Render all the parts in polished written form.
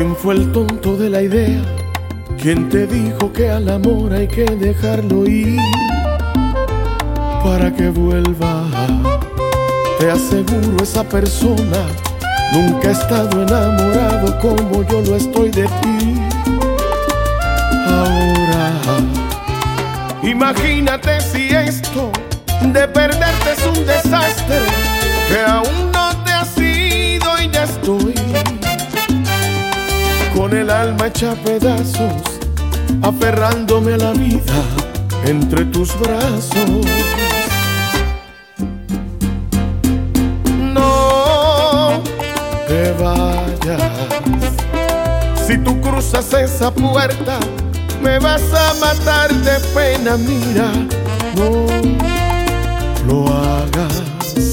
¿Quién fue el tonto de la idea? ¿Quién te dijo que al amor hay que dejarlo ir para que vuelva? Te aseguro, esa persona nunca ha estado enamorado como yo lo estoy de ti. Ahora, imagínate si esto de perderte es un desastre, que aún no te has ido y ya estoy con el alma hecha pedazos, aferrándome a la vida entre tus brazos. No te vayas, si tú cruzas esa puerta me vas a matar de pena. Mira, no lo hagas.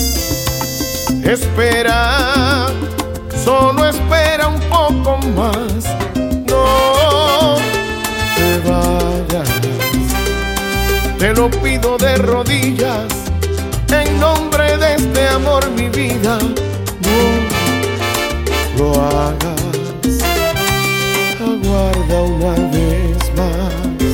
Espera, solo espera un poco más. No te vayas, te lo pido de rodillas, en nombre de este amor, mi vida. No lo hagas, aguarda una vez más.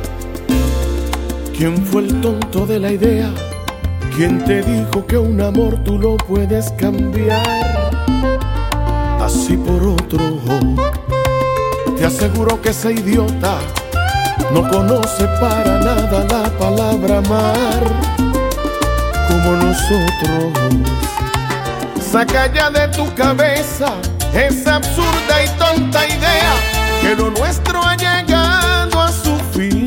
¿Quién fue el tonto de la idea? ¿Quién te dijo que un amor tú lo puedes cambiar así por otro? Te aseguro que ese idiota no conoce para nada la palabra amar como nosotros. Saca ya de tu cabeza esa absurda y tonta idea que lo nuestro ha llegado a su fin.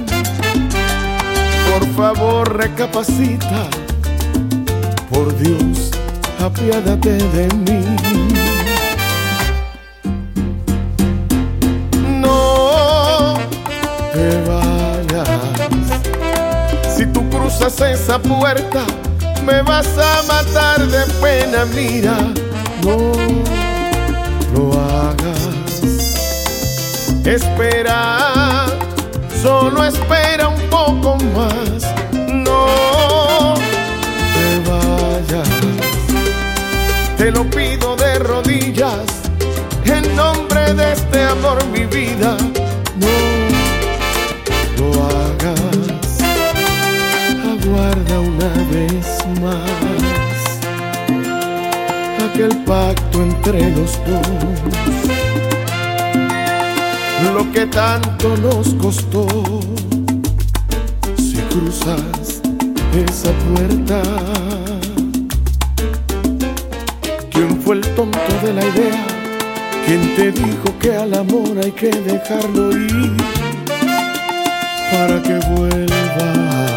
Por favor, recapacita, por Dios, apiádate de mí. No te vayas, si tú cruzas esa puerta me vas a matar de pena. Mira, no lo hagas. Espera, solo espera un poco más. No te vayas, te lo pido de rodillas, en nombre de este amor, mi vida. No lo hagas, aguarda una vez más aquel pacto entre los dos, lo que tanto nos costó. Si cruzas esa puerta, ¿quién fue el tonto de la idea? ¿Quién te dijo que al amor hay que dejarlo ir para que vuelva?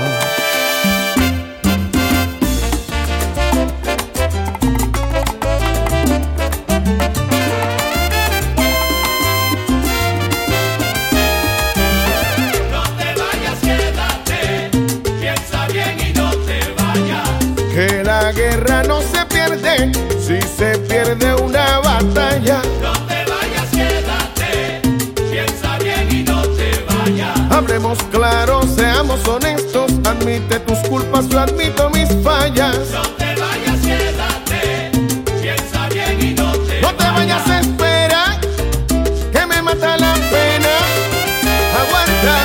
Que la guerra no se pierde si se pierde una batalla. No te vayas, quédate, piensa bien y no te vayas. Hablemos claro, seamos honestos, admite tus culpas, yo admito mis fallas. No te vayas, quédate, piensa bien y no te vayas. No te vayas, espera, que me mata la pena. Aguarda.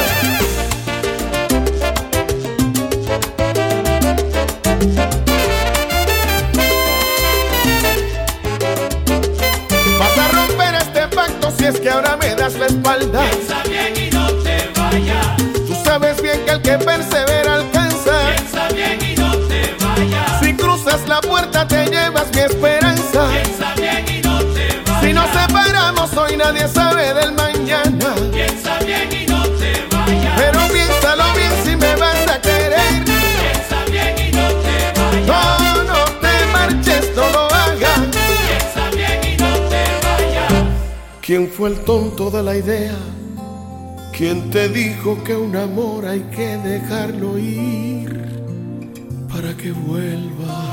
Si es que ahora me das la espalda, piensa bien y no te vayas. tú sabes bien que el que persevera alcanza. Piensa bien y no te vayas. Si cruzas la puerta te llevas mi esperanza. Piensa bien y no te vayas. Si nos separamos hoy nadie sabe del mañana. Piensa bien y no te vayas. Pero piénsalo bien si me vas a querer. Piensa bien y no te vayas. No, no te marches, no lo hagas. Piensa bien y no te vayas. ¿Quién fue el tonto de la idea? ¿Quién te dijo que un amor hay que dejarlo ir para que vuelva?